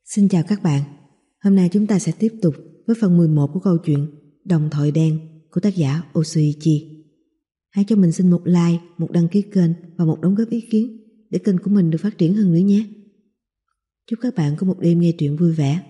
Xin chào các bạn. Hôm nay chúng ta sẽ tiếp tục với phần 11 của câu chuyện Đồng Thoại Đen của tác giả Osuichi. Hãy cho mình xin một like, một đăng ký kênh và một đóng góp ý kiến để kênh của mình được phát triển hơn nữa nhé. Chúc các bạn có một đêm nghe truyện vui vẻ.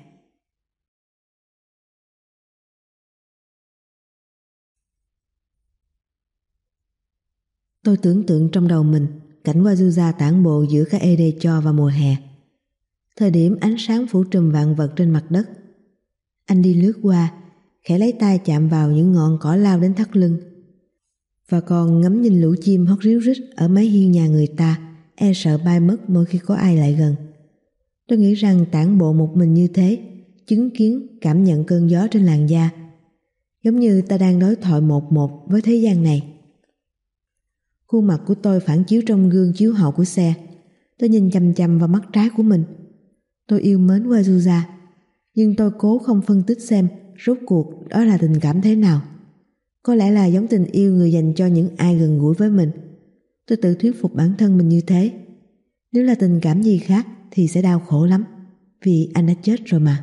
Tôi tưởng tượng trong đầu mình cảnh Wazuza tản bộ giữa các Edecho vào mùa hè. Thời điểm ánh sáng phủ trùm vạn vật trên mặt đất. Anh đi lướt qua, khẽ lấy tay chạm vào những ngọn cỏ lao đến thắt lưng. Và còn ngắm nhìn lũ chim hót ríu rít ở mái hiên nhà người ta, e sợ bay mất mỗi khi có ai lại gần. Tôi nghĩ rằng tản bộ một mình như thế, chứng kiến, cảm nhận cơn gió trên làn da, giống như ta đang đối thoại một với thế gian này. Khuôn mặt của tôi phản chiếu trong gương chiếu hậu của xe. Tôi nhìn chằm chằm vào mắt trái của mình. Tôi yêu mến Wazuza, nhưng tôi cố không phân tích xem rốt cuộc đó là tình cảm thế nào. Có lẽ là giống tình yêu người dành cho những ai gần gũi với mình. Tôi tự thuyết phục bản thân mình như thế. Nếu là tình cảm gì khác thì sẽ đau khổ lắm, vì anh đã chết rồi mà.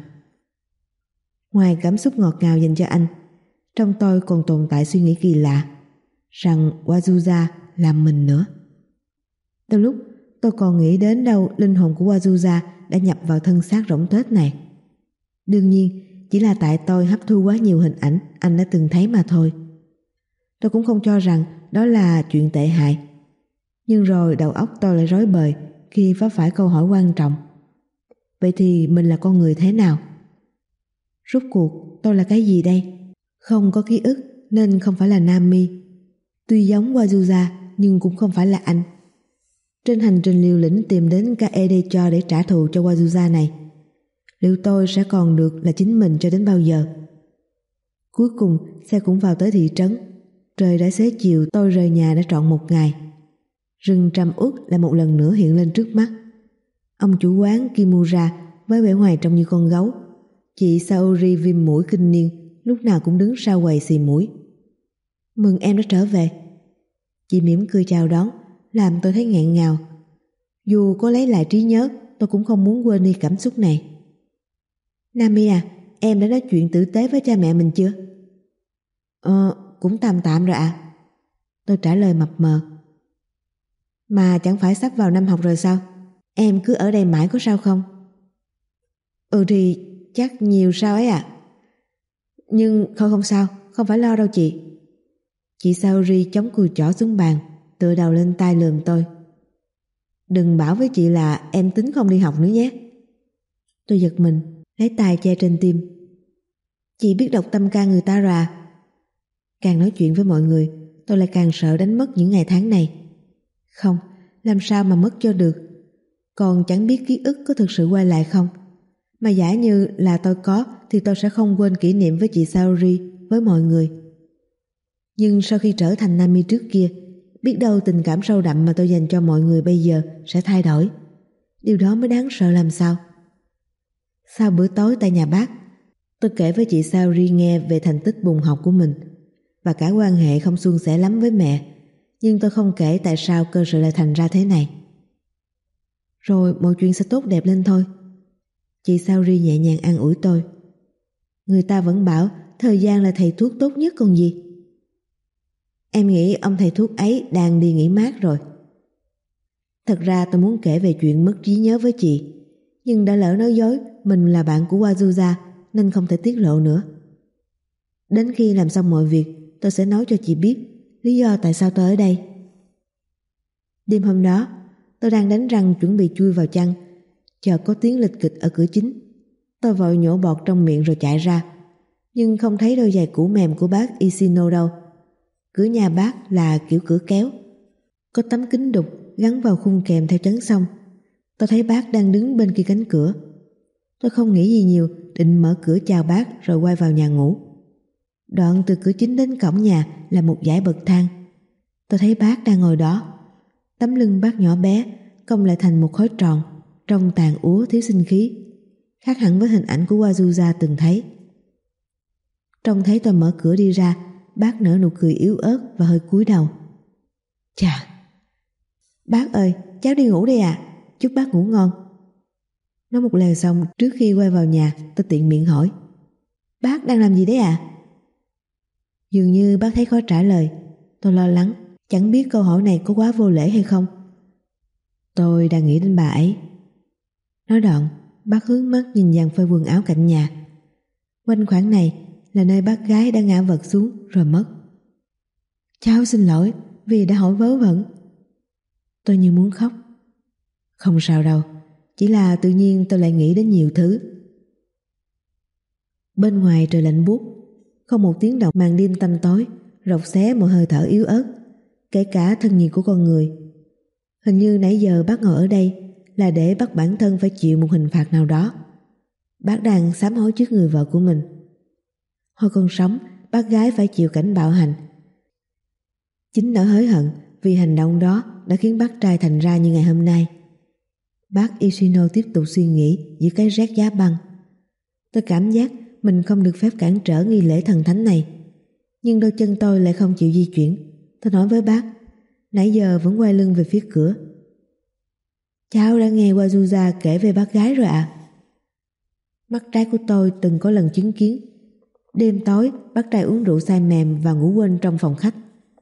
Ngoài cảm xúc ngọt ngào dành cho anh, trong tôi còn tồn tại suy nghĩ kỳ lạ rằng Wazuza là mình nữa. Đôi lúc tôi còn nghĩ đến đâu linh hồn của Wazuza đã nhập vào thân xác rỗng tuếch này. Đương nhiên chỉ là tại tôi hấp thu quá nhiều hình ảnh anh đã từng thấy mà thôi. Tôi cũng không cho rằng đó là chuyện tệ hại. Nhưng rồi đầu óc tôi lại rối bời khi vấp phải câu hỏi quan trọng. Vậy thì mình là con người thế nào? Rốt cuộc tôi là cái gì đây? Không có ký ức nên không phải là Nami. Tuy giống Wazuza nhưng cũng không phải là anh. Trên hành trình liều lĩnh tìm đến Kaedecho để trả thù cho Wazuza này, liệu tôi sẽ còn được là chính mình cho đến bao giờ? Cuối cùng xe cũng vào tới thị trấn. Trời đã xế chiều, tôi rời nhà đã trọn một ngày. Rừng trầm uất lại một lần nữa hiện lên trước mắt. Ông chủ quán Kimura với vẻ ngoài trông như con gấu. Chị Saori viêm mũi kinh niên lúc nào cũng đứng sau quầy xì mũi. Mừng em đã trở về. Chị mỉm cười chào đón, làm tôi thấy nghẹn ngào. Dù có lấy lại trí nhớ, tôi cũng không muốn quên đi cảm xúc này. Nami à, em đã nói chuyện tử tế với cha mẹ mình chưa? Cũng tạm tạm rồi ạ. Tôi trả lời mập mờ. Mà chẳng phải sắp vào năm học rồi sao? Em cứ ở đây mãi có sao không? Thì chắc nhiều sao ấy ạ. Nhưng không sao, không phải lo đâu chị. Chị Saori chống cùi chỏ xuống bàn, tựa đầu lên tai lườm tôi. Đừng bảo với chị là em tính không đi học nữa nhé. Tôi giật mình, lấy tay che trên tim. Chị biết đọc tâm can người ta rồi à? Càng nói chuyện với mọi người, tôi lại càng sợ đánh mất những ngày tháng này. Không, làm sao mà mất cho được. Còn chẳng biết ký ức có thực sự quay lại không. Mà giả như là tôi có thì tôi sẽ không quên kỷ niệm với chị Saori, với mọi người. Nhưng sau khi trở thành Nami trước kia, biết đâu tình cảm sâu đậm mà tôi dành cho mọi người bây giờ sẽ thay đổi. Điều đó mới đáng sợ làm sao. Sau bữa tối tại nhà bác, tôi kể với chị Saori nghe về thành tích bùng học của mình và cả quan hệ không suôn sẻ lắm với mẹ. Nhưng tôi không kể tại sao cơ sự lại thành ra thế này. Rồi mọi chuyện sẽ tốt đẹp lên thôi. Chị Saori nhẹ nhàng an ủi tôi. Người ta vẫn bảo thời gian là thầy thuốc tốt nhất còn gì. Em nghĩ ông thầy thuốc ấy đang đi nghỉ mát rồi. Thật ra tôi muốn kể về chuyện mất trí nhớ với chị, nhưng đã lỡ nói dối mình là bạn của Wazuza nên không thể tiết lộ nữa. Đến khi làm xong mọi việc, tôi sẽ nói cho chị biết lý do tại sao tôi ở đây. Đêm hôm đó, tôi đang đánh răng chuẩn bị chui vào chăn, chợt có tiếng lịch kịch ở cửa chính. Tôi vội nhổ bọt trong miệng rồi chạy ra, nhưng không thấy đôi giày cũ mềm của bác Ishino đâu. Cửa nhà bác là kiểu cửa kéo, có tấm kính đục gắn vào khung kèm theo chắn song. Tôi thấy bác đang đứng bên kia cánh cửa. Tôi không nghĩ gì nhiều, định mở cửa chào bác rồi quay vào nhà ngủ. Đoạn từ cửa chính đến cổng nhà là một dãy bậc thang. Tôi thấy bác đang ngồi đó. Tấm lưng bác nhỏ bé cong lại thành một khối tròn, trông tàn úa thiếu sinh khí, khác hẳn với hình ảnh của Wazuza từng thấy. Trông thấy tôi mở cửa đi ra, bác nở nụ cười yếu ớt và hơi cúi đầu. Chà! Bác ơi, cháu đi ngủ đi ạ. Chúc bác ngủ ngon. Nói một lèo xong, trước khi quay vào nhà, tôi tiện miệng hỏi: Bác đang làm gì đấy à? Dường như bác thấy khó trả lời. Tôi lo lắng, chẳng biết câu hỏi này có quá vô lễ hay không. Tôi đang nghĩ đến bà ấy. Nói đoạn, bác hướng mắt nhìn dàn phơi quần áo cạnh nhà. Quanh khoảng này là nơi bác gái đã ngã vật xuống rồi mất. Cháu xin lỗi vì đã hỏi vớ vẩn. Tôi như muốn khóc. Không sao đâu, chỉ là tự nhiên tôi lại nghĩ đến nhiều thứ. Bên ngoài trời lạnh buốt, không một tiếng động, màn đêm tăm tối rộc xé một hơi thở yếu ớt, kể cả thân nhiệt của con người. Hình như nãy giờ bác ngồi ở đây là để bắt bản thân phải chịu một hình phạt nào đó. Bác đang sám hối trước người vợ của mình. Hồi còn sống, bác gái phải chịu cảnh bạo hành. Chính nỗi hối hận vì hành động đó đã khiến bác trai thành ra như ngày hôm nay. Bác Ishino tiếp tục suy nghĩ giữa cái rét giá băng. Tôi cảm giác mình không được phép cản trở nghi lễ thần thánh này, nhưng đôi chân tôi lại không chịu di chuyển. Tôi nói với bác, nãy giờ vẫn quay lưng về phía cửa: Cháu đã nghe Wazuza kể về bác gái rồi ạ. Mắt trái của tôi từng có lần chứng kiến. Đêm tối, bác trai uống rượu say mềm và ngủ quên trong phòng khách.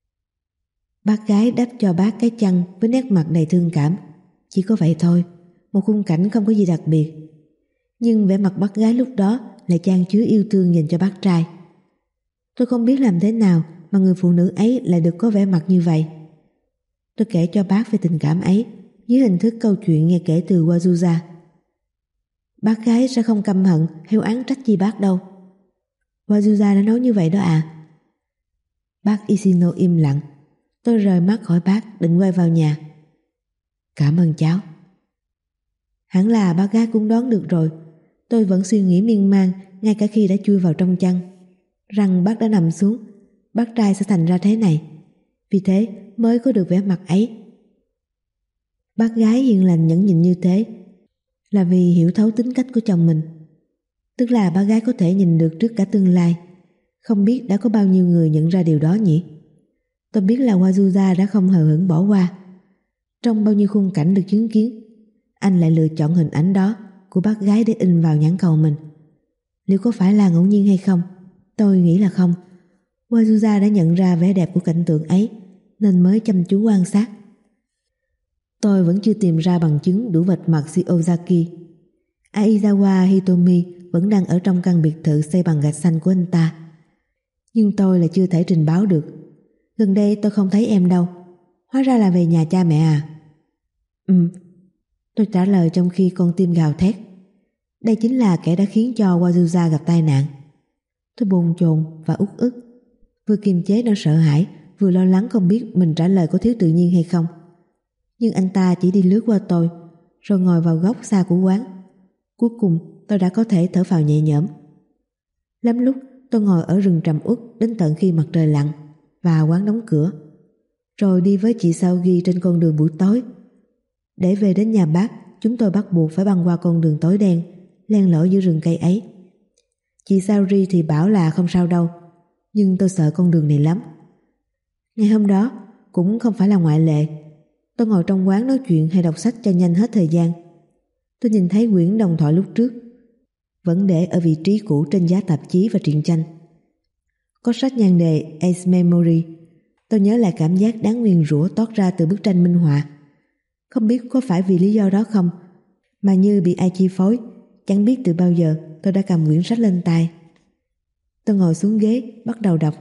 Bác gái đắp cho bác cái chăn với nét mặt đầy thương cảm. Chỉ có vậy thôi, một khung cảnh không có gì đặc biệt. Nhưng vẻ mặt bác gái lúc đó lại chan chứa yêu thương dành cho bác trai. Tôi không biết làm thế nào mà người phụ nữ ấy lại được có vẻ mặt như vậy. Tôi kể cho bác về tình cảm ấy dưới hình thức câu chuyện nghe kể từ Wazuza. Bác gái sẽ không căm hận hay oán trách gì bác đâu. Wazuza đã nói như vậy đó à? Bác Ishino im lặng. Tôi rời mắt khỏi bác định quay vào nhà. Cảm ơn cháu. Hẳn là bác gái cũng đoán được rồi. Tôi vẫn suy nghĩ miên man ngay cả khi đã chui vào trong chăn, rằng bác đã nằm xuống, bác trai sẽ thành ra thế này. Vì thế mới có được vẻ mặt ấy. Bác gái hiền lành nhẫn nhịn như thế là vì hiểu thấu tính cách của chồng mình. Tức là bác gái có thể nhìn được trước cả tương lai. Không biết đã có bao nhiêu người nhận ra điều đó nhỉ? Tôi biết là Wazuza đã không hờ hững bỏ qua. Trong bao nhiêu khung cảnh được chứng kiến, anh lại lựa chọn hình ảnh đó của bác gái để in vào nhãn cầu mình. Liệu có phải là ngẫu nhiên hay không? Tôi nghĩ là không. Wazuza đã nhận ra vẻ đẹp của cảnh tượng ấy nên mới chăm chú quan sát. Tôi vẫn chưa tìm ra bằng chứng đủ vạch mặt Shiozaki. Aizawa Hitomi vẫn đang ở trong căn biệt thự xây bằng gạch xanh của anh ta. Nhưng tôi lại chưa thể trình báo được. Gần đây tôi không thấy em đâu. Hóa ra là về nhà cha mẹ à? Tôi trả lời trong khi con tim gào thét. Đây chính là kẻ đã khiến cho Wazuza gặp tai nạn. Tôi bồn chồn và uất ức, vừa kiềm chế nỗi sợ hãi, vừa lo lắng không biết mình trả lời có thiếu tự nhiên hay không. Nhưng anh ta chỉ đi lướt qua tôi, rồi ngồi vào góc xa của quán. Cuối cùng tôi đã có thể thở phào nhẹ nhõm. Lắm lúc tôi ngồi ở rừng trầm uất đến tận khi mặt trời lặn và quán đóng cửa, rồi đi với chị Saogi trên con đường buổi tối. Để về đến nhà bác, chúng tôi bắt buộc phải băng qua con đường tối đen len lỏi giữa rừng cây ấy. Chị Saori thì bảo là không sao đâu, nhưng tôi sợ con đường này lắm. Ngày hôm đó cũng không phải là ngoại lệ. Tôi ngồi trong quán nói chuyện hay đọc sách cho nhanh hết thời gian. Tôi nhìn thấy quyển đồng thoại lúc trước vẫn để ở vị trí cũ trên giá tạp chí và truyện tranh. Có sách nhan đề Ace Memory. Tôi nhớ lại cảm giác đáng nguyền rủa toát ra từ bức tranh minh họa. Không biết có phải vì lý do đó không mà như bị ai chi phối, chẳng biết từ bao giờ tôi đã cầm quyển sách lên tay. Tôi ngồi xuống ghế bắt đầu đọc.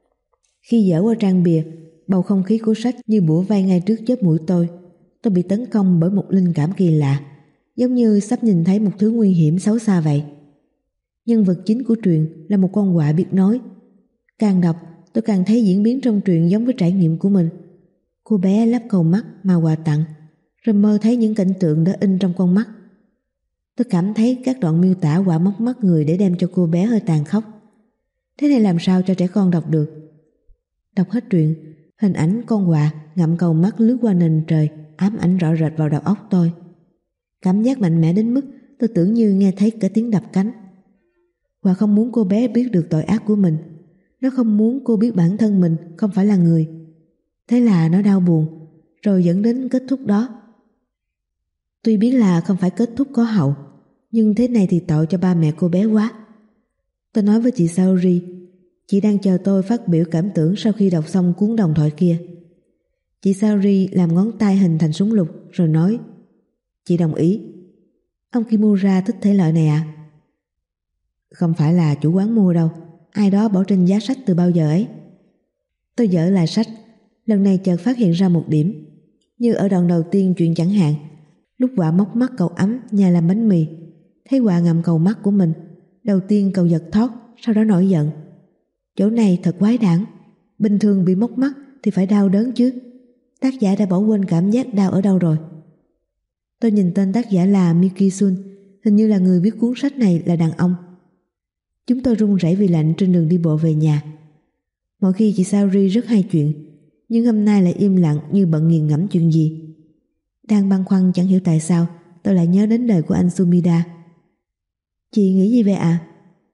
Khi dở qua trang bìa, bầu không khí của sách như bủa vây ngay trước chóp mũi tôi. Tôi bị tấn công bởi một linh cảm kỳ lạ, giống như sắp nhìn thấy một thứ nguy hiểm xấu xa vậy. Nhân vật chính của truyện là một con quạ biết nói. Càng đọc tôi càng thấy diễn biến trong truyện giống với trải nghiệm của mình. Cô bé lắp cầu mắt mà quà tặng, rồi mơ thấy những cảnh tượng đã in trong con mắt. Tôi cảm thấy các đoạn miêu tả quạ móc mắt người để đem cho cô bé hơi tàn khốc. Thế này làm sao cho trẻ con đọc được? Đọc hết truyện, hình ảnh con quạ ngậm cầu mắt lướt qua nền trời ám ảnh rõ rệt vào đầu óc tôi. Cảm giác mạnh mẽ đến mức tôi tưởng như nghe thấy cả tiếng đập cánh. Quạ không muốn cô bé biết được tội ác của mình. Nó không muốn cô biết bản thân mình không phải là người. Thế là nó đau buồn, rồi dẫn đến kết thúc đó. Tuy biết là không phải kết thúc có hậu, nhưng thế này thì tội cho ba mẹ cô bé quá. Tôi nói với chị Saori, chị đang chờ tôi phát biểu cảm tưởng sau khi đọc xong cuốn đồng thoại kia. Chị Saori làm ngón tay hình thành súng lục rồi nói, chị đồng ý. Ông Kimura thích thể loại này à? Không phải là chủ quán mua đâu, ai đó bỏ trên giá sách từ bao giờ ấy. Tôi dở lại sách, lần này chợt phát hiện ra một điểm. Như ở đoạn đầu tiên chuyện chẳng hạn, lúc Quả móc mắt cậu ấm nhà làm bánh mì, thấy Quả ngậm cầu mắt của mình, đầu tiên cậu giật thót, sau đó nổi giận. Chỗ này thật quái đản, bình thường bị móc mắt thì phải đau đớn chứ. Tác giả đã bỏ quên cảm giác đau ở đâu rồi? Tôi nhìn tên tác giả là Miki Sun, hình như là người viết cuốn sách này là đàn ông. Chúng tôi run rẩy vì lạnh trên đường đi bộ về nhà. Mỗi khi chị Saori rất hay chuyện, nhưng hôm nay lại im lặng như bận nghiền ngẫm chuyện gì. Đang băn khoăn chẳng hiểu tại sao tôi lại nhớ đến đời của anh Sumida. Chị nghĩ gì vậy ạ?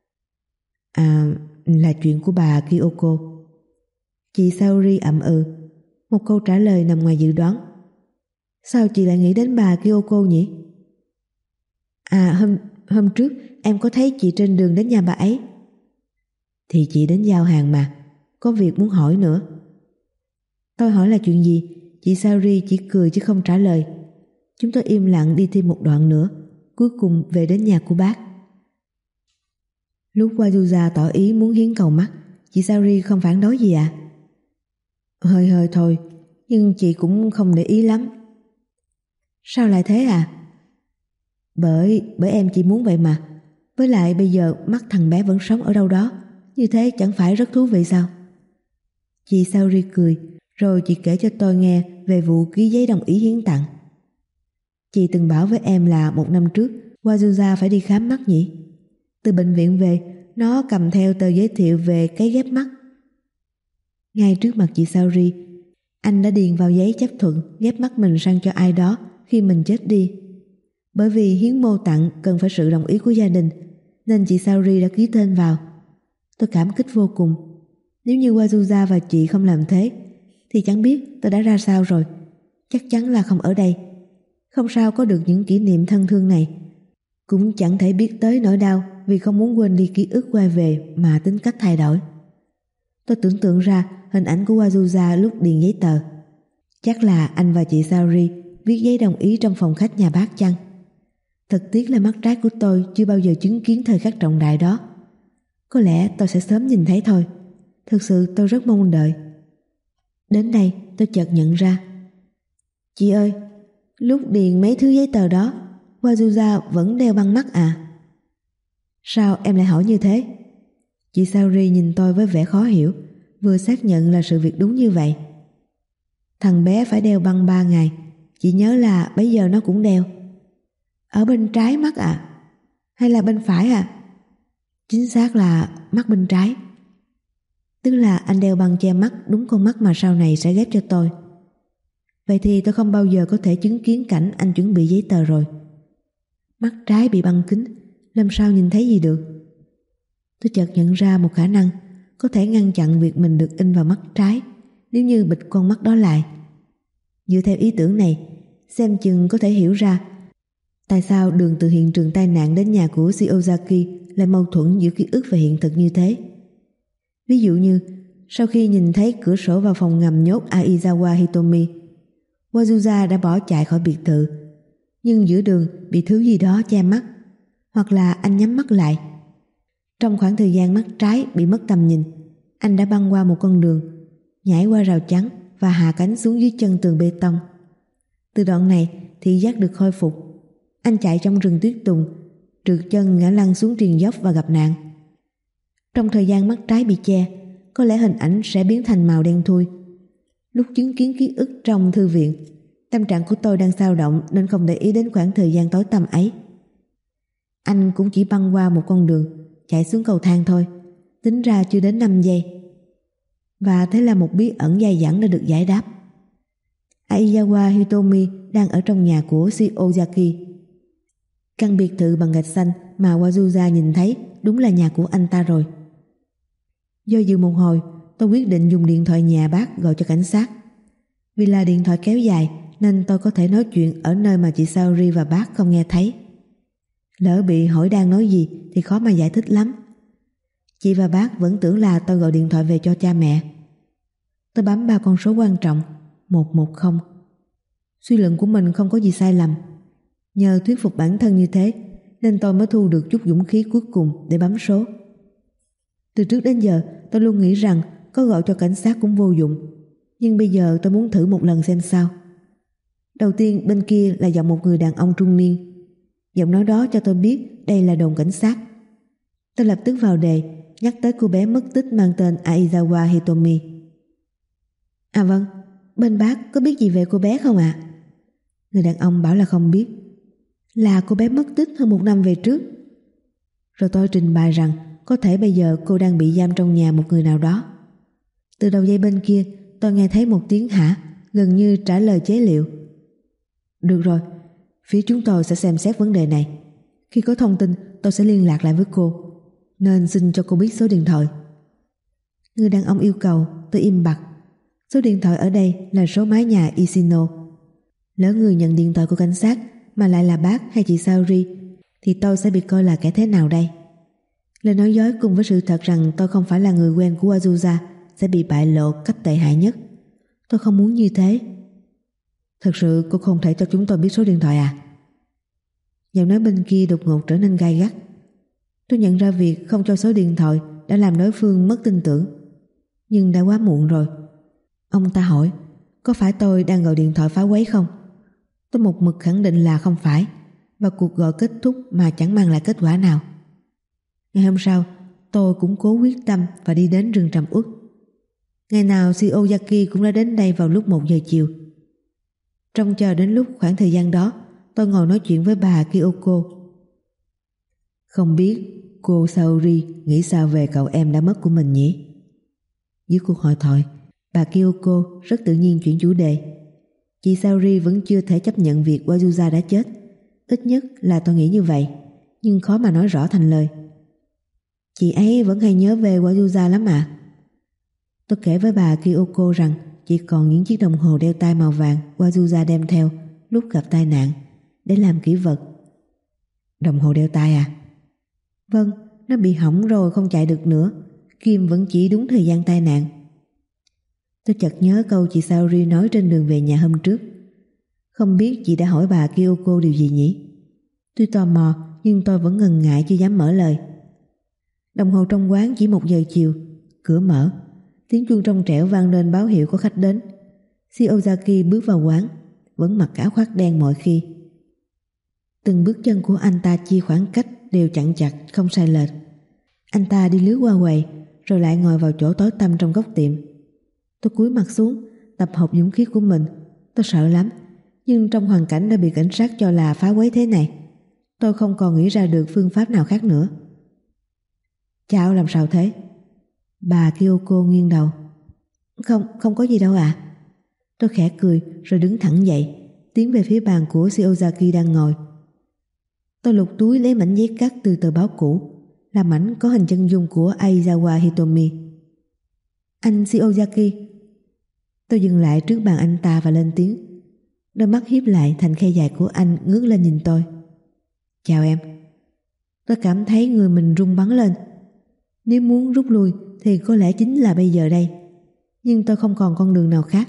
Là chuyện của bà Kyoko. Chị Saori ậm ừ, một câu trả lời nằm ngoài dự đoán. Sao chị lại nghĩ đến bà Kyoko nhỉ? Hôm trước em có thấy chị trên đường đến nhà bà ấy. Thì chị đến giao hàng mà, có việc muốn hỏi nữa. Tôi hỏi là chuyện gì? Chị Saori chỉ cười chứ không trả lời. Chúng tôi im lặng đi thêm một đoạn nữa, cuối cùng về đến nhà của bác. Lúc Wazuza tỏ ý muốn hiến cầu mắt, chị Saori không phản đối gì à? Hơi hơi thôi, nhưng chị cũng không để ý lắm. Sao lại thế à? Bởi em chỉ muốn vậy mà. Với lại bây giờ mắt thằng bé vẫn sống ở đâu đó, như thế chẳng phải rất thú vị sao? Chị Saori cười, rồi chị kể cho tôi nghe về vụ ký giấy đồng ý hiến tặng. Chị từng bảo với em là một năm trước Wazuza phải đi khám mắt nhỉ? Từ bệnh viện về, nó cầm theo tờ giới thiệu về cấy ghép mắt. Ngay trước mặt chị Saori, anh đã điền vào giấy chấp thuận ghép mắt mình sang cho ai đó khi mình chết đi. Bởi vì hiến mô tặng cần phải sự đồng ý của gia đình, nên chị Saori đã ký tên vào. Tôi cảm kích vô cùng. Nếu như Wazuza và chị không làm thế, thì chẳng biết tôi đã ra sao rồi. Chắc chắn là không ở đây. Không sao có được những kỷ niệm thân thương này. Cũng chẳng thể biết tới nỗi đau vì không muốn quên đi ký ức quay về mà tính cách thay đổi. Tôi tưởng tượng ra hình ảnh của Wazuza lúc điền giấy tờ. Chắc là anh và chị Saori viết giấy đồng ý trong phòng khách nhà bác chăng? Thật tiếc là mắt trái của tôi chưa bao giờ chứng kiến thời khắc trọng đại đó. Có lẽ tôi sẽ sớm nhìn thấy thôi. Thực sự tôi rất mong đợi. Đến đây tôi chợt nhận ra. Chị ơi, lúc điền mấy thứ giấy tờ đó, Wazuza vẫn đeo băng mắt à? Sao em lại hỏi như thế? Chị Saori nhìn tôi với vẻ khó hiểu, vừa xác nhận là sự việc đúng như vậy. Thằng bé phải đeo băng 3 ngày, chị nhớ là bấy giờ nó cũng đeo. Ở bên trái mắt à? Hay là bên phải à? Chính xác là mắt bên trái. Tức là anh đeo băng che mắt đúng con mắt mà sau này sẽ ghép cho tôi. Vậy thì tôi không bao giờ có thể chứng kiến cảnh anh chuẩn bị giấy tờ rồi. Mắt trái bị băng kính, làm sao nhìn thấy gì được? Tôi chợt nhận ra một khả năng có thể ngăn chặn việc mình được in vào mắt trái nếu như bịt con mắt đó lại. Dựa theo ý tưởng này, xem chừng có thể hiểu ra tại sao đường từ hiện trường tai nạn đến nhà của Shiozaki lại mâu thuẫn giữa ký ức và hiện thực như thế. Ví dụ như sau khi nhìn thấy cửa sổ vào phòng ngầm nhốt Aizawa Hitomi, Wazuza đã bỏ chạy khỏi biệt thự, nhưng giữa đường bị thứ gì đó che mắt, hoặc là anh nhắm mắt lại. Trong khoảng thời gian mắt trái bị mất tầm nhìn, anh đã băng qua một con đường, nhảy qua rào chắn và hạ cánh xuống dưới chân tường bê tông. Từ đoạn này thị giác được khôi phục. Anh chạy trong rừng tuyết tùng, trượt chân ngã lăn xuống triền dốc và gặp nạn. Trong thời gian mắt trái bị che, có lẽ hình ảnh sẽ biến thành màu đen thui. Lúc chứng kiến ký ức trong thư viện, tâm trạng của tôi đang xao động nên không để ý đến khoảng thời gian tối tăm ấy. Anh cũng chỉ băng qua một con đường, chạy xuống cầu thang thôi, tính ra chưa đến 5 giây. Và thế là một bí ẩn dai dẳng đã được giải đáp. Aizawa Hitomi đang ở trong nhà của Shiozaki. Căn biệt thự bằng gạch xanh mà Wazuza nhìn thấy đúng là nhà của anh ta rồi. Do dự một hồi, tôi quyết định dùng điện thoại nhà bác gọi cho cảnh sát. Vì là điện thoại kéo dài nên tôi có thể nói chuyện ở nơi mà chị Saori và bác không nghe thấy. Lỡ bị hỏi đang nói gì thì khó mà giải thích lắm. Chị và bác vẫn tưởng là tôi gọi điện thoại về cho cha mẹ. Tôi bấm 3 con số quan trọng 110. Suy luận của mình không có gì sai lầm. Nhờ thuyết phục bản thân như thế nên tôi mới thu được chút dũng khí cuối cùng để bấm số. Từ trước đến giờ tôi luôn nghĩ rằng có gọi cho cảnh sát cũng vô dụng. Nhưng bây giờ tôi muốn thử một lần xem sao. Đầu tiên bên kia là giọng một người đàn ông trung niên. Giọng nói đó cho tôi biết đây là đồn cảnh sát. Tôi lập tức vào đề, nhắc tới cô bé mất tích mang tên Aizawa Hitomi. À vâng, bên bác có biết gì về cô bé không ạ? Người đàn ông bảo là không biết. Là cô bé mất tích hơn 1 năm về trước. Rồi tôi trình bày rằng có thể bây giờ cô đang bị giam trong nhà một người nào đó. Từ đầu dây bên kia tôi nghe thấy một tiếng hả, gần như trả lời chế liệu. Được rồi, phía chúng tôi sẽ xem xét vấn đề này. Khi có thông tin tôi sẽ liên lạc lại với cô, nên xin cho cô biết số điện thoại. Người đàn ông yêu cầu. Tôi im bặt. Số điện thoại ở đây là số mái nhà Ishino. Lỡ người nhận điện thoại của cảnh sát mà lại là bác hay chị Saori thì tôi sẽ bị coi là kẻ thế nào đây? Lời nói dối cùng với sự thật rằng tôi không phải là người quen của Azusa sẽ bị bại lộ cách tệ hại nhất. Tôi không muốn như thế. Thật sự cô không thể cho chúng tôi biết số điện thoại à? Giọng nói bên kia đột ngột trở nên gay gắt. Tôi nhận ra việc không cho số điện thoại đã làm đối phương mất tin tưởng. Nhưng đã quá muộn rồi. Ông ta hỏi, có phải tôi đang gọi điện thoại phá quấy không? Tôi một mực khẳng định là không phải, và cuộc gọi kết thúc mà chẳng mang lại kết quả nào. Ngày hôm sau, tôi cũng cố quyết tâm và đi đến rừng trầm uất. Ngày nào Shiozaki cũng đã đến đây vào lúc 1 giờ chiều. Trông chờ đến lúc khoảng thời gian đó, tôi ngồi nói chuyện với bà Kyoko. Không biết cô Saori nghĩ sao về cậu em đã mất của mình nhỉ? Dưới cuộc hội thoại, bà Kyoko rất tự nhiên chuyển chủ đề. Chị Saori vẫn chưa thể chấp nhận việc Wazusa đã chết. Ít nhất là tôi nghĩ như vậy, nhưng khó mà nói rõ thành lời. Chị ấy vẫn hay nhớ về Wazusa lắm ạ. Tôi kể với bà Kyoko rằng chỉ còn những chiếc đồng hồ đeo tay màu vàng Wazusa đem theo lúc gặp tai nạn để làm kỷ vật. Đồng hồ đeo tay à? Vâng, nó bị hỏng rồi không chạy được nữa. Kim vẫn chỉ đúng thời gian tai nạn. Tôi chợt nhớ câu chị Saori nói trên đường về nhà hôm trước. Không biết chị đã hỏi bà Kyoko điều gì nhỉ? Tuy tò mò nhưng tôi vẫn ngần ngại chưa dám mở lời. Đồng hồ trong quán chỉ 1 giờ chiều. Cửa mở. Tiếng chuông trong trẻo vang lên báo hiệu có khách đến. Shiozaki bước vào quán, vẫn mặc áo khoác đen mọi khi. Từng bước chân của anh ta chia khoảng cách đều chặn chặt, không sai lệch. Anh ta đi lướt qua quầy, rồi lại ngồi vào chỗ tối tăm trong góc tiệm. Tôi cúi mặt xuống, tập hợp dũng khí của mình. Tôi sợ lắm, nhưng trong hoàn cảnh đã bị cảnh sát cho là phá quấy thế này, tôi không còn nghĩ ra được phương pháp nào khác nữa. Chào, làm sao thế? Bà Kyoko nghiêng đầu. Không có gì đâu ạ. Tôi khẽ cười rồi đứng thẳng dậy, tiến về phía bàn của Shiozaki đang ngồi. Tôi lục túi lấy mảnh giấy cắt từ tờ báo cũ, là mảnh có hình chân dung của Aizawa Hitomi. Anh Shiozaki. Tôi dừng lại trước bàn anh ta và lên tiếng. Đôi mắt híp lại thành khe dài của anh ngước lên nhìn tôi. Chào em. Tôi cảm thấy người mình rung bắn lên. Nếu muốn rút lui thì có lẽ chính là bây giờ đây. Nhưng tôi không còn con đường nào khác.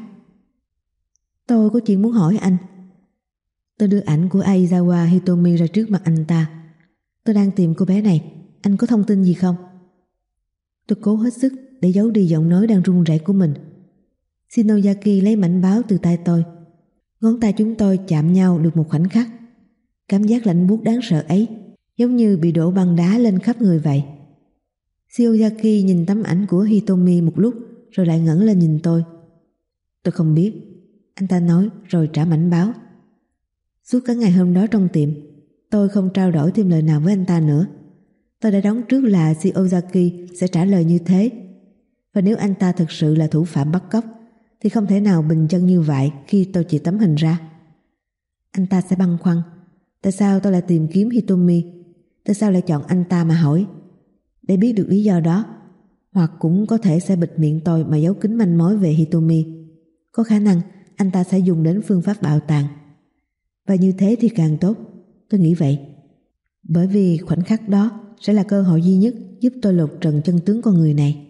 Tôi có chuyện muốn hỏi anh. Tôi đưa ảnh của Aizawa Hitomi ra trước mặt anh ta. Tôi đang tìm cô bé này. Anh có thông tin gì không? Tôi cố hết sức để giấu đi giọng nói đang run rẩy của mình. Shiozaki lấy mảnh báo từ tay tôi. Ngón tay chúng tôi chạm nhau được một khoảnh khắc. Cảm giác lạnh buốt đáng sợ ấy giống như bị đổ băng đá lên khắp người vậy. Shiozaki nhìn tấm ảnh của Hitomi một lúc rồi lại ngẩng lên nhìn tôi. Tôi không biết, anh ta nói rồi trả mảnh báo. Suốt cả ngày hôm đó trong tiệm, tôi không trao đổi thêm lời nào với anh ta nữa. Tôi đã đoán trước là Shiozaki sẽ trả lời như thế. Và nếu anh ta thực sự là thủ phạm bắt cóc thì không thể nào bình chân như vậy khi tôi chỉ tấm hình ra. Anh ta sẽ băn khoăn. Tại sao tôi lại tìm kiếm Hitomi? Tại sao lại chọn anh ta mà hỏi? Để biết được lý do đó, hoặc cũng có thể sẽ bịt miệng tôi mà giấu kín manh mối về Hitomi. Có khả năng anh ta sẽ dùng đến phương pháp bạo tàng. Và như thế thì càng tốt. Tôi nghĩ vậy. bởi vì khoảnh khắc đó sẽ là cơ hội duy nhất giúp tôi lột trần chân tướng con người này.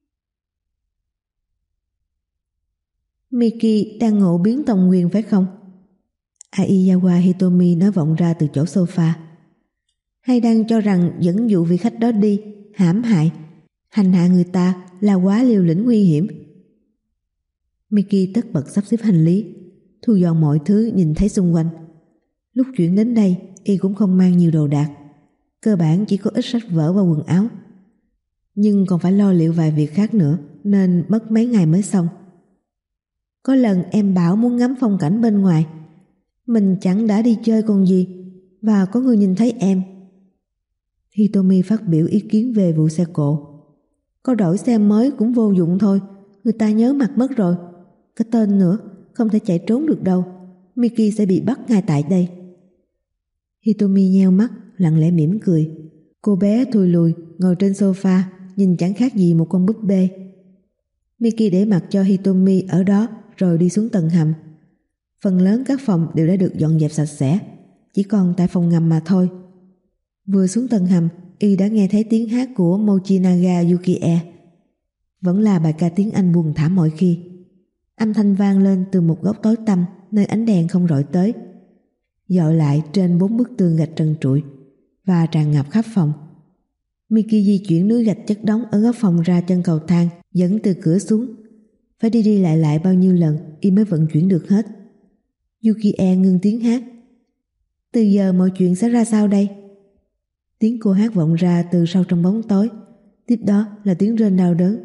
Miki đang ngộ biến tòng quyền phải không? Aizawa Hitomi nói vọng ra từ chỗ sofa. Hay đang cho rằng dẫn dụ vị khách đó đi, hãm hại, hành hạ người ta là quá liều lĩnh nguy hiểm? Miki tất bật sắp xếp hành lý, thu dọn mọi thứ nhìn thấy xung quanh. Lúc chuyển đến đây, y cũng không mang nhiều đồ đạc, cơ bản chỉ có ít sách vở và quần áo. Nhưng còn phải lo liệu vài việc khác nữa, nên mất mấy ngày mới xong. Có lần em bảo muốn ngắm phong cảnh bên ngoài, mình chẳng đã đi chơi còn gì, và có người nhìn thấy em. Hitomi phát biểu ý kiến về vụ xe cộ. Có đổi xe mới cũng vô dụng thôi, người ta nhớ mặt mất rồi. Cái tên nữa, không thể chạy trốn được đâu. Miki sẽ bị bắt ngay tại đây. Hitomi nheo mắt, lặng lẽ mỉm cười. Cô bé thùi lùi ngồi trên sofa, nhìn chẳng khác gì một con búp bê. Miki để mặc cho Hitomi ở đó rồi đi xuống tầng hầm. Phần lớn các phòng đều đã được dọn dẹp sạch sẽ, chỉ còn tại phòng ngầm mà thôi. Vừa xuống tầng hầm, y đã nghe thấy tiếng hát của Mochinaga Yukie. Vẫn là bài ca tiếng Anh buồn thảm mọi khi. Âm thanh vang lên từ một góc tối tăm nơi ánh đèn không rọi tới, dọi lại trên 4 bức tường gạch trần trụi và tràn ngập khắp phòng. Miki di chuyển núi gạch chất đống ở góc phòng ra chân cầu thang dẫn từ cửa xuống. Phải đi đi lại lại bao nhiêu lần y mới vận chuyển được hết. Yukie ngưng tiếng hát. Từ giờ mọi chuyện sẽ ra sao đây? Tiếng cô hát vọng ra từ sâu trong bóng tối. Tiếp đó là tiếng rên đau đớn.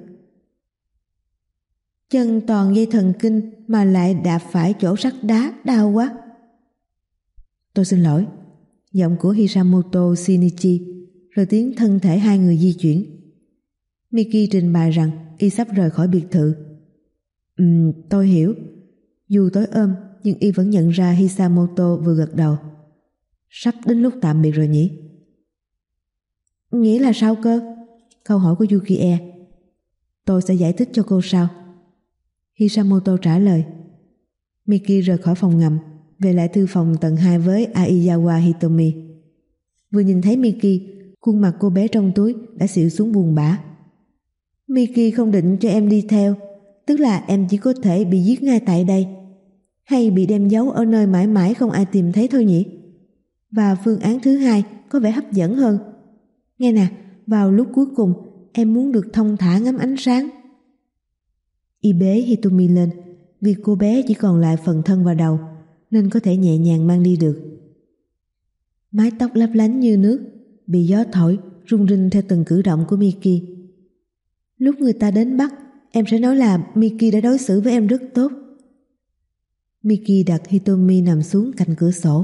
Chân toàn dây thần kinh mà lại đạp phải chỗ sắt đá, đau quá. Tôi xin lỗi. Giọng của Hisamoto Shinichi, rồi tiếng thân thể hai người di chuyển. Miki trình bày rằng y sắp rời khỏi biệt thự. Tôi hiểu. Dù tối ôm nhưng y vẫn nhận ra Hisamoto vừa gật đầu. Sắp đến lúc tạm biệt rồi nhỉ? Nghĩa là sao cơ? Câu hỏi của Yukie. Tôi sẽ giải thích cho cô sau. Hisamoto trả lời. Miki rời khỏi phòng ngầm, về lại thư phòng tầng 2 với Aizawa Hitomi. Vừa nhìn thấy Miki, khuôn mặt cô bé trong túi đã xịu xuống buồn bã. Miki không định cho em đi theo, tức là em chỉ có thể bị giết ngay tại đây, hay bị đem giấu ở nơi mãi mãi không ai tìm thấy thôi nhỉ? Và phương án thứ hai có vẻ hấp dẫn hơn. Nghe nè, vào lúc cuối cùng em muốn được thong thả ngắm ánh sáng. Y bế Hitomi lên, vì cô bé chỉ còn lại phần thân và đầu, nên có thể nhẹ nhàng mang đi được. Mái tóc lấp lánh như nước, bị gió thổi, rung rinh theo từng cử động của Miki. Lúc người ta đến bắt, em sẽ nói là Miki đã đối xử với em rất tốt. Miki đặt Hitomi nằm xuống cạnh cửa sổ.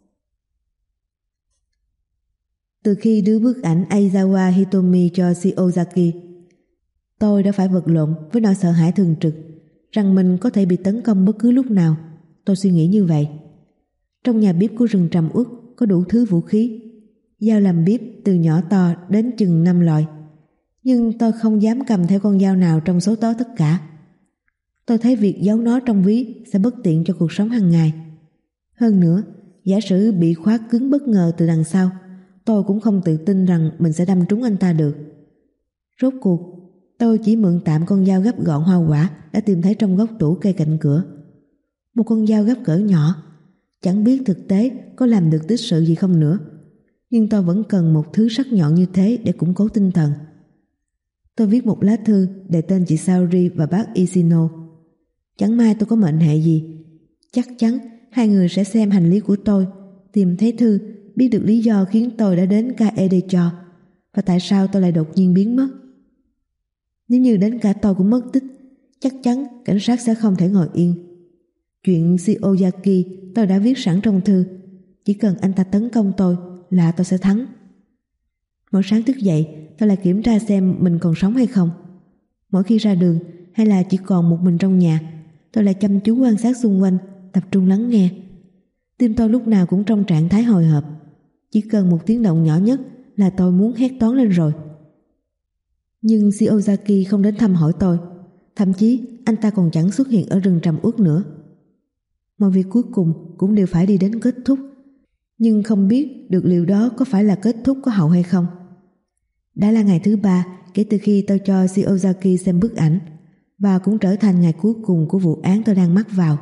Từ khi đưa bức ảnh Aizawa Hitomi cho Shiozaki, tôi đã phải vật lộn với nỗi sợ hãi thường trực rằng mình có thể bị tấn công bất cứ lúc nào. Tôi suy nghĩ như vậy. Trong nhà bếp của rừng trầm uất có đủ thứ vũ khí, dao làm bếp từ nhỏ to đến chừng 5 loại, nhưng tôi không dám cầm theo con dao nào trong số đó tất cả. Tôi thấy việc giấu nó trong ví sẽ bất tiện cho cuộc sống hàng ngày. Hơn nữa, giả sử bị khóa cứng bất ngờ từ đằng sau, tôi cũng không tự tin rằng mình sẽ đâm trúng anh ta được. Rốt cuộc, tôi chỉ mượn tạm con dao gấp gọn hoa quả đã tìm thấy trong góc tủ kê cạnh cửa. Một con dao gấp cỡ nhỏ, chẳng biết thực tế có làm được tích sự gì không nữa. Nhưng tôi vẫn cần một thứ sắc nhọn như thế để củng cố tinh thần. Tôi viết một lá thư để tên chị Saori và bác Ishino. Chẳng may tôi có mệnh hệ gì, chắc chắn hai người sẽ xem hành lý của tôi, tìm thấy thư, biết được lý do khiến tôi đã đến Kaedecho và tại sao tôi lại đột nhiên biến mất. Nếu như đến cả tôi cũng mất tích, chắc chắn cảnh sát sẽ không thể ngồi yên. Chuyện Shiozaki tôi đã viết sẵn trong thư, chỉ cần anh ta tấn công tôi là tôi sẽ thắng. Mỗi sáng thức dậy, tôi lại kiểm tra xem mình còn sống hay không. Mỗi khi ra đường hay là chỉ còn một mình trong nhà, tôi lại chăm chú quan sát xung quanh, tập trung lắng nghe. Tim tôi lúc nào cũng trong trạng thái hồi hộp. Chỉ cần một tiếng động nhỏ nhất là tôi muốn hét toáng lên rồi. Nhưng Shiozaki không đến thăm hỏi tôi. Thậm chí anh ta còn chẳng xuất hiện ở rừng trầm uất nữa. Mọi việc cuối cùng cũng đều phải đi đến kết thúc. nhưng không biết được liệu đó có phải là kết thúc có hậu hay không. Đã là ngày thứ 3 kể từ khi tôi cho Shiozaki xem bức ảnh, và cũng trở thành ngày cuối cùng của vụ án tôi đang mắc vào.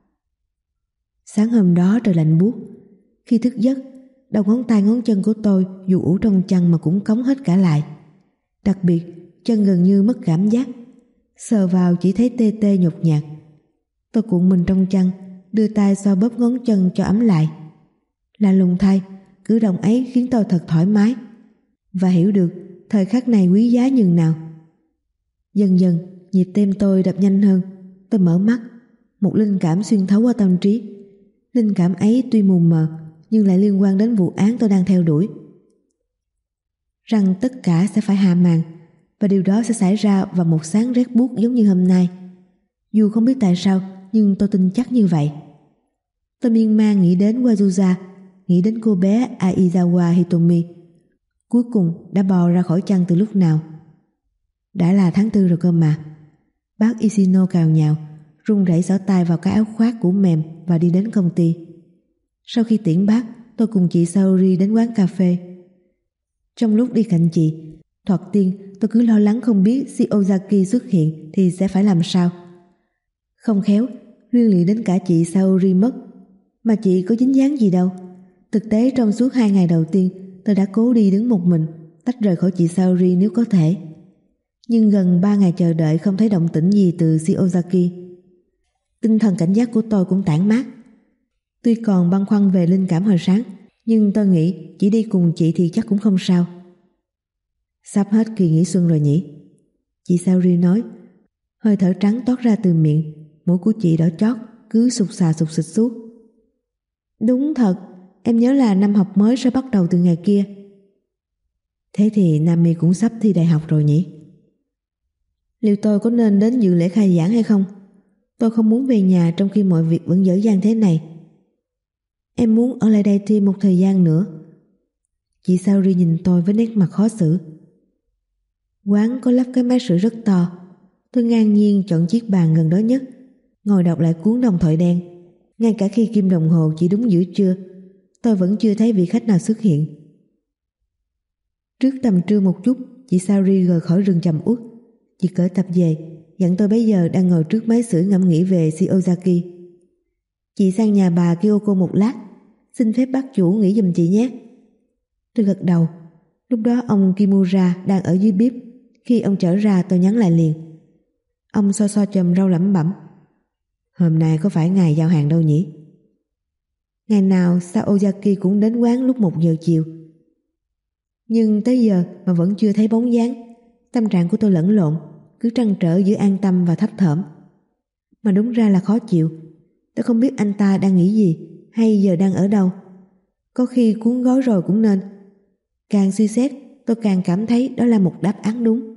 Sáng hôm đó trời lạnh buốt. Khi thức giấc, đầu ngón tay ngón chân của tôi dù ủ trong chăn mà cũng cống hết cả lại. Đặc biệt, chân gần như mất cảm giác. Sờ vào chỉ thấy tê tê nhột nhạt. Tôi cuộn mình trong chăn, đưa tay xoa bóp ngón chân cho ấm lại. Lạ lùng thay, cử động ấy khiến tôi thật thoải mái và hiểu được thời khắc này quý giá nhường nào. Dần dần, nhịp tim tôi đập nhanh hơn. Tôi mở mắt, một linh cảm xuyên thấu qua tâm trí. Linh cảm ấy tuy mù mờ nhưng lại liên quan đến vụ án tôi đang theo đuổi. Rằng tất cả sẽ phải hạ màn, và điều đó sẽ xảy ra vào một sáng rét buốt giống như hôm nay. Dù không biết tại sao, nhưng tôi tin chắc như vậy. Tôi miên man nghĩ đến Wazuza, nghĩ đến cô bé Aizawa Hitomi. Cuối cùng đã bò ra khỏi chăn từ lúc nào. Đã là tháng 4 rồi cơ mà. Bác Ishino cào nhào, run rẩy xỏ tay vào cái áo khoác cũ mềm và đi đến công ty. Sau khi tiễn bác, tôi cùng chị Saori đến quán cà phê. Trong lúc đi cạnh chị, thoạt tiên tôi cứ lo lắng không biết Shiozaki xuất hiện thì sẽ phải làm sao. Không khéo, liên lụy đến cả chị Saori mất. Mà chị có dính dáng gì đâu. Thực tế trong suốt 2 ngày đầu tiên, tôi đã cố đi đứng một mình, tách rời khỏi chị Saori nếu có thể. Nhưng gần 3 ngày chờ đợi không thấy động tĩnh gì từ Shiozaki. Tinh thần cảnh giác của tôi cũng tản mát. Tuy còn băn khoăn về linh cảm hồi sáng, nhưng tôi nghĩ chỉ đi cùng chị thì chắc cũng không sao. Sắp hết kỳ nghỉ xuân rồi nhỉ? Chị Saori nói. Hơi thở trắng toát ra từ miệng, mũi của chị đỏ chót, cứ sụt xà sụt xịt suốt. Đúng thật, em nhớ là năm học mới sẽ bắt đầu từ ngày kia. Thế thì Nami cũng sắp thi đại học rồi nhỉ? Liệu tôi có nên đến dự lễ khai giảng hay không? Tôi không muốn về nhà trong khi mọi việc vẫn dở dang thế này. Em muốn ở lại đây thêm một thời gian nữa. Chị Saori nhìn tôi với nét mặt khó xử. Quán có lắp cái máy sưởi rất to. Tôi ngang nhiên chọn chiếc bàn gần đó nhất, ngồi đọc lại cuốn đồng thoại đen. Ngay cả khi kim đồng hồ chỉ đúng giữa trưa, tôi vẫn chưa thấy vị khách nào xuất hiện. Trước tầm trưa một chút, chị Saori rời khỏi rừng trầm uất. Chị cởi tập về, dặn tôi bấy giờ đang ngồi trước máy sưởi ngẫm nghĩ về Shiozaki. Chị sang nhà bà Kyoko một lát, xin phép bác chủ nghỉ giùm chị nhé. Tôi gật đầu. Lúc đó ông Kimura đang ở dưới bếp. Khi ông trở ra tôi nhắn lại liền. Ông so so chòm râu lẩm bẩm. Hôm nay có phải ngày giao hàng đâu nhỉ? Ngày nào Saozaki cũng đến quán lúc 1 giờ chiều. Nhưng tới giờ mà vẫn chưa thấy bóng dáng. Tâm trạng của tôi lẫn lộn, cứ trăn trở giữa an tâm và thấp thỏm. Mà đúng ra là khó chịu. Tôi không biết anh ta đang nghĩ gì hay giờ đang ở đâu. Có khi cuốn gói rồi cũng nên. Càng suy xét, tôi càng cảm thấy đó là một đáp án đúng.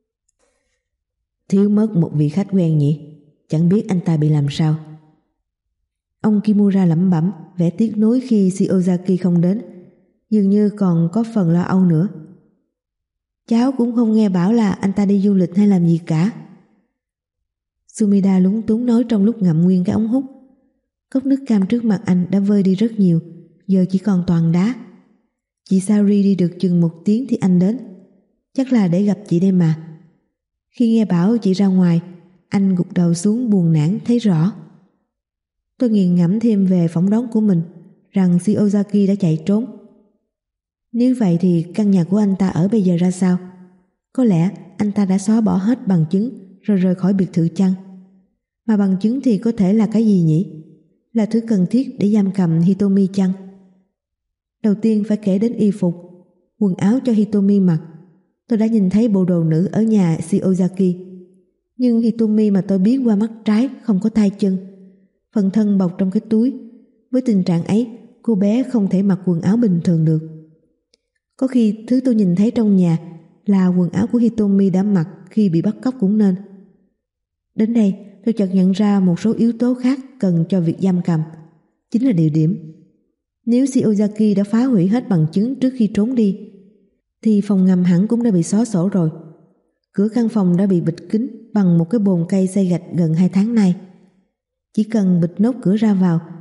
Thiếu mất một vị khách quen nhỉ? Chẳng biết anh ta bị làm sao. Ông Kimura lẩm bẩm, vẻ tiếc nuối khi Shiozaki không đến. Dường như còn có phần lo âu nữa. Cháu cũng không nghe bảo là anh ta đi du lịch hay làm gì cả. Sumida lúng túng nói trong lúc ngậm nguyên cái ống hút. Cốc nước cam trước mặt anh đã vơi đi rất nhiều, giờ chỉ còn toàn đá. Chị Saori đi được chừng 1 tiếng thì anh đến. Chắc là để gặp chị đây mà. Khi nghe bảo chị ra ngoài, anh gục đầu xuống buồn nản thấy rõ. Tôi nghiền ngẫm thêm về phỏng đoán của mình rằng Shiozaki đã chạy trốn. Nếu vậy thì căn nhà của anh ta ở bây giờ ra sao? Có lẽ anh ta đã xóa bỏ hết bằng chứng rồi rời khỏi biệt thự chăng? Mà bằng chứng thì có thể là cái gì nhỉ? Là thứ cần thiết để giam cầm Hitomi chăng? Đầu tiên phải kể đến y phục, quần áo cho Hitomi mặc. Tôi đã nhìn thấy bộ đồ nữ ở nhà Shiozaki. Nhưng Hitomi mà tôi biết qua mắt trái không có tay chân, phần thân bọc trong cái túi. Với tình trạng ấy, cô bé không thể mặc quần áo bình thường được. Có khi thứ tôi nhìn thấy trong nhà là quần áo của Hitomi đã mặc khi bị bắt cóc cũng nên. Đến đây tôi chợt nhận ra một số yếu tố khác cần cho việc giam cầm, chính là địa điểm. Nếu Shiozaki đã phá hủy hết bằng chứng trước khi trốn đi, thì phòng ngầm hẳn cũng đã bị xóa sổ rồi. Cửa căn phòng đã bị bịt kín bằng một cái bồn cây xây gạch gần 2 tháng nay. Chỉ cần bịt nốt cửa ra vào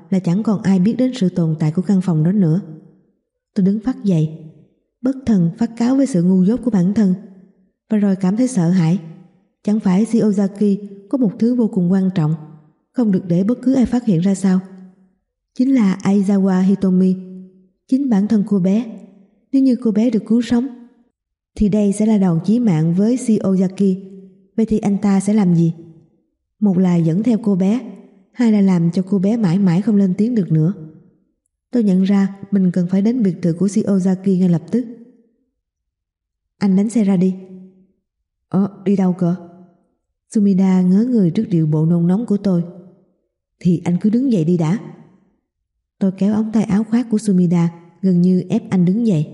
là chẳng còn ai biết đến sự tồn tại của căn phòng đó nữa. Tôi đứng phắt dậy, bất thần phát cáo với sự ngu dốt của bản thân, và rồi cảm thấy sợ hãi. Chẳng phải Shiozaki có một thứ vô cùng quan trọng, không được để bất cứ ai phát hiện ra sao? Chính là Aizawa Hitomi, chính bản thân cô bé. Nếu như cô bé được cứu sống, thì đây sẽ là đòn chí mạng với Shiozaki. Vậy thì anh ta sẽ làm gì? Một là dẫn theo cô bé, hai là làm cho cô bé mãi mãi không lên tiếng được nữa. Tôi nhận ra mình cần phải đến biệt thự của Shiozaki ngay lập tức. Anh đánh xe ra đi. Đi đâu cơ? Sumida ngớ người trước điệu bộ nôn nóng của tôi. Thì anh cứ đứng dậy đi đã. Tôi kéo ống tay áo khoác của Sumida, gần như ép anh đứng dậy.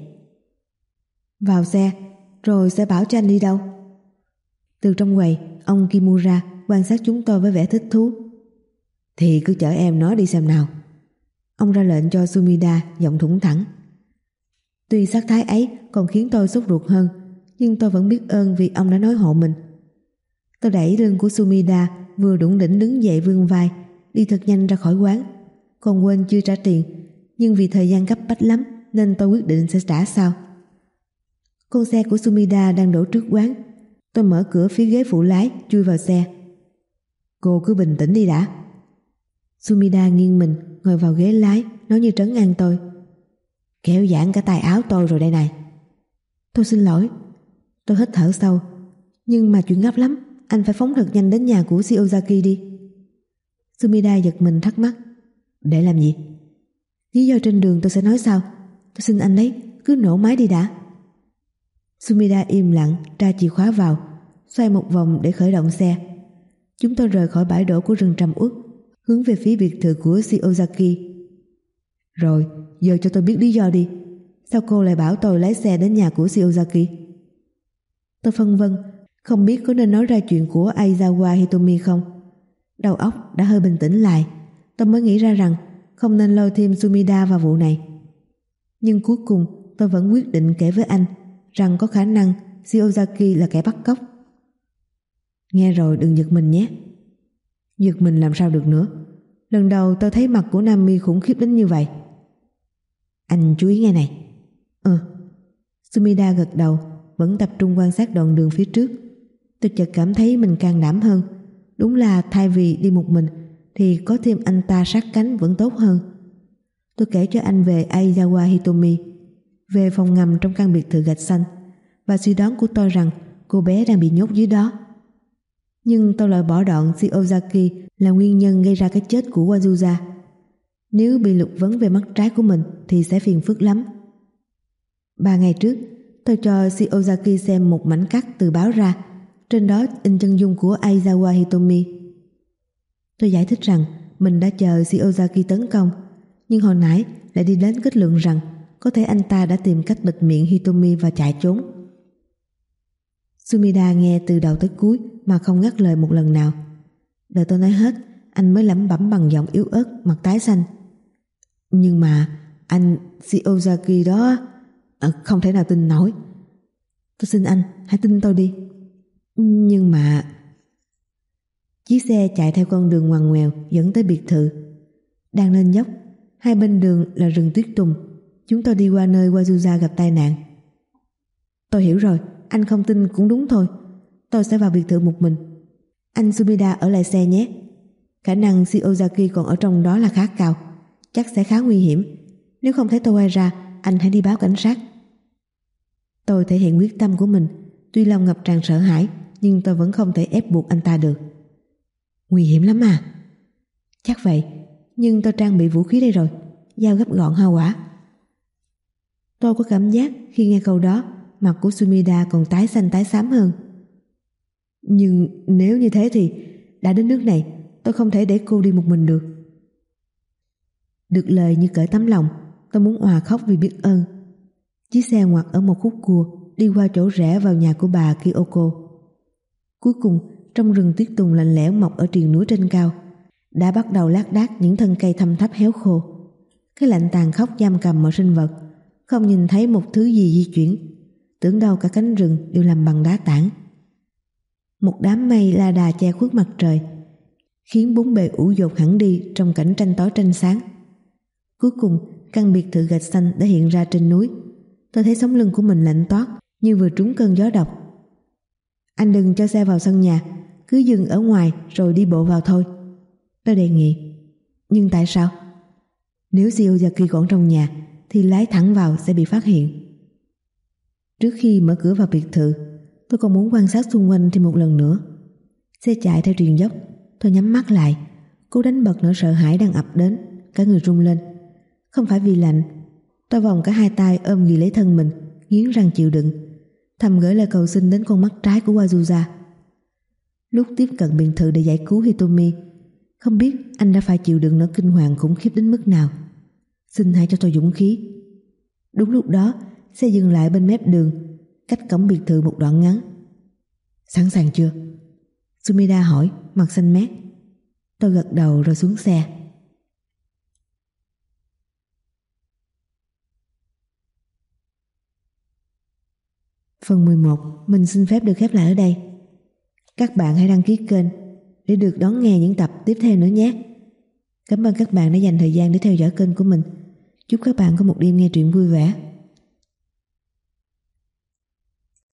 Vào xe, rồi sẽ bảo cho anh đi đâu. Từ trong quầy, ông Kimura quan sát chúng tôi với vẻ thích thú. Thì cứ chở em nó đi xem nào. Ông ra lệnh cho Sumida, giọng thủng thẳng. Tuy sắc thái ấy còn khiến tôi sốt ruột hơn, nhưng tôi vẫn biết ơn vì ông đã nói hộ mình. Tôi đẩy lưng của Sumida, vừa đủng đỉnh đứng dậy vươn vai, đi thật nhanh ra khỏi quán. Còn quên chưa trả tiền, nhưng vì thời gian gấp bách lắm nên tôi quyết định sẽ trả sau. Con xe của Sumida đang đổ trước quán. Tôi mở cửa phía ghế phụ lái, chui vào xe. Cô cứ bình tĩnh đi đã. Sumida nghiêng mình, ngồi vào ghế lái, nói như trấn an tôi. Kéo giãn cả tay áo tôi rồi đây này. Tôi xin lỗi. Tôi hít thở sâu. Nhưng mà chuyện gấp lắm, anh phải phóng thật nhanh đến nhà của Shiozaki đi. Sumida giật mình thắc mắc. Để làm gì? Lý do trên đường tôi sẽ nói sau. Tôi xin anh đấy, cứ nổ máy đi đã. Sumida im lặng tra chìa khóa vào, xoay một vòng để khởi động xe. Chúng tôi rời khỏi bãi đổ của rừng trầm uất, hướng về phía biệt thự của Shiozaki. Rồi, giờ cho tôi biết lý do đi. Sao cô lại bảo tôi lái xe đến nhà của Shiozaki? Tôi phân vân, không biết có nên nói ra chuyện của Aizawa Hitomi không. Đầu óc đã hơi bình tĩnh lại, tôi mới nghĩ ra rằng không nên lôi thêm Sumida vào vụ này. Nhưng cuối cùng tôi vẫn quyết định kể với anh rằng có khả năng Shiozaki là kẻ bắt cóc. Nghe rồi đừng giật mình nhé. Giật mình làm sao được nữa. Lần đầu tôi thấy mặt của Nami khủng khiếp đến như vậy. Anh chú ý nghe này. Sumida gật đầu, vẫn tập trung quan sát đoạn đường phía trước. Tôi chợt cảm thấy mình can đảm hơn. Đúng là thay vì đi một mình thì có thêm anh ta sát cánh vẫn tốt hơn. Tôi kể cho anh về Aizawa Hitomi, về phòng ngầm trong căn biệt thự gạch xanh, và suy đoán của tôi rằng cô bé đang bị nhốt dưới đó. Nhưng tôi loại bỏ đoạn Shiozaki là nguyên nhân gây ra cái chết của Wazuza. Nếu bị lục vấn về mắt trái của mình thì sẽ phiền phức lắm. 3 ngày trước, tôi cho Shiozaki xem một mảnh cắt từ báo ra. Trên đó in chân dung của Aizawa Hitomi. Tôi giải thích rằng mình đã chờ Shiozaki tấn công, nhưng hồi nãy lại đi đến kết luận rằng có thể anh ta đã tìm cách bịt miệng Hitomi và chạy trốn. Sumida nghe từ đầu tới cuối mà không ngắt lời một lần nào. Đợi tôi nói hết, anh mới lẩm bẩm bằng giọng yếu ớt, mặt tái xanh. Nhưng mà anh Shiozaki đó không thể nào tin nổi. Tôi xin anh, hãy tin tôi đi. Nhưng mà... Chiếc xe chạy theo con đường ngoằn ngoèo dẫn tới biệt thự. Đang lên dốc, hai bên đường là rừng tuyết tùng. Chúng tôi đi qua nơi Wazuza gặp tai nạn. Tôi hiểu rồi, anh không tin cũng đúng thôi. Tôi sẽ vào biệt thự một mình. Anh Sumida ở lại xe nhé. Khả năng Shiozaki còn ở trong đó là khá cao, chắc sẽ khá nguy hiểm. Nếu không thấy tôi quay ra, anh hãy đi báo cảnh sát. Tôi thể hiện quyết tâm của mình. Tuy lòng ngập tràn sợ hãi, nhưng tôi vẫn không thể ép buộc anh ta được. Nguy hiểm lắm à? Chắc vậy, nhưng tôi trang bị vũ khí đây rồi, dao gấp gọn hoa quả. Tôi có cảm giác khi nghe câu đó, mặt của Sumida còn tái xanh tái xám hơn. Nhưng nếu như thế thì đã đến nước này, tôi không thể để cô đi một mình được. Được lời như cởi tấm lòng, tôi muốn òa khóc vì biết ơn. Chiếc xe ngoặt ở một khúc cua, đi qua chỗ rẽ vào nhà của bà Kyoko. Cuối cùng, trong rừng tuyết tùng lạnh lẽo mọc ở triền núi trên cao, đã bắt đầu lác đác những thân cây thâm thấp héo khô. Cái lạnh tàn khốc giam cầm mọi sinh vật, không nhìn thấy một thứ gì di chuyển, tưởng đâu cả cánh rừng đều làm bằng đá tảng. Một đám mây la đà che khuất mặt trời, khiến bốn bề ủ dột hẳn đi trong cảnh tranh tối tranh sáng. Cuối cùng, căn biệt thự gạch xanh đã hiện ra trên núi. Tôi thấy sống lưng của mình lạnh toát như vừa trúng cơn gió độc. Anh đừng cho xe vào sân nhà, cứ dừng ở ngoài rồi đi bộ vào thôi, tôi đề nghị. Nhưng tại sao? Nếu Shiozaki còn trong nhà thì lái thẳng vào sẽ bị phát hiện. Trước khi mở cửa vào biệt thự, tôi còn muốn quan sát xung quanh thêm một lần nữa. Xe chạy theo triền dốc, tôi nhắm mắt lại, cố đánh bật nỗi sợ hãi đang ập đến, cả người run lên. Không phải vì lạnh, tôi vòng cả hai tay ôm ghì lấy thân mình, nghiến răng chịu đựng, thầm gửi lời cầu xin đến con mắt trái của Wazuza. Lúc tiếp cận biệt thự để giải cứu Hitomi, không biết anh đã phải chịu đựng nỗi kinh hoàng khủng khiếp đến mức nào. Xin hãy cho tôi dũng khí. Đúng lúc đó, xe dừng lại bên mép đường, cách cổng biệt thự một đoạn ngắn. Sẵn sàng chưa? Sumida hỏi, mặt xanh mét. Tôi gật đầu rồi xuống xe. Phần 11 mình xin phép được khép lại ở đây. Các bạn hãy đăng ký kênh để được đón nghe những tập tiếp theo nữa nhé. Cảm ơn các bạn đã dành thời gian để theo dõi kênh của mình. Chúc các bạn có một đêm nghe truyện vui vẻ.